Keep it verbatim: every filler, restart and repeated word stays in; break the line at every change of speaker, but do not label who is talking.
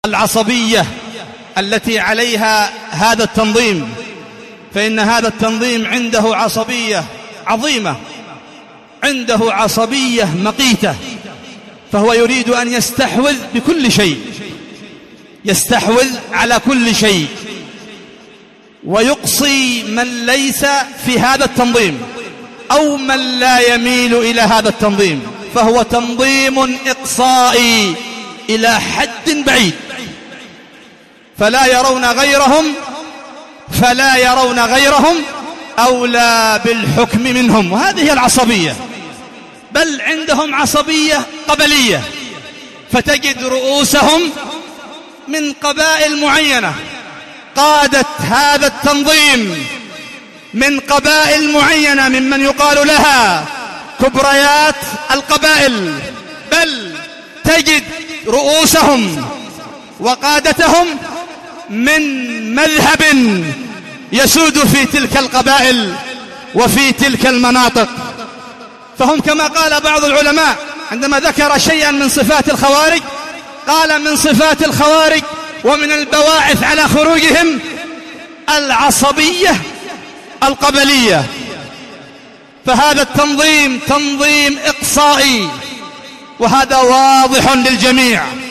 العصبية التي عليها هذا التنظيم، فإن هذا التنظيم عنده عصبية عظيمة، عنده عصبية مقيتة، فهو يريد أن يستحوذ بكل شيء، يستحوذ على كل شيء، ويقصي من ليس في هذا التنظيم أو من لا يميل إلى هذا التنظيم، فهو تنظيم إقصائي إلى حد بعيد، فلا يرون غيرهم فلا يرون غيرهم أولى بالحكم منهم، وهذه هي العصبية. بل عندهم عصبية قبلية، فتجد رؤوسهم من قبائل معينة، قادة هذا التنظيم من قبائل معينة ممن يقال لها كبريات القبائل، بل تجد رؤوسهم وقادتهم من مذهب يسود في تلك القبائل وفي تلك المناطق. فهم كما قال بعض العلماء عندما ذكر شيئا من صفات الخوارج، قال من صفات الخوارج ومن البواعث على خروجهم العصبية القبلية. فهذا التنظيم تنظيم إقصائي، وهذا واضح للجميع.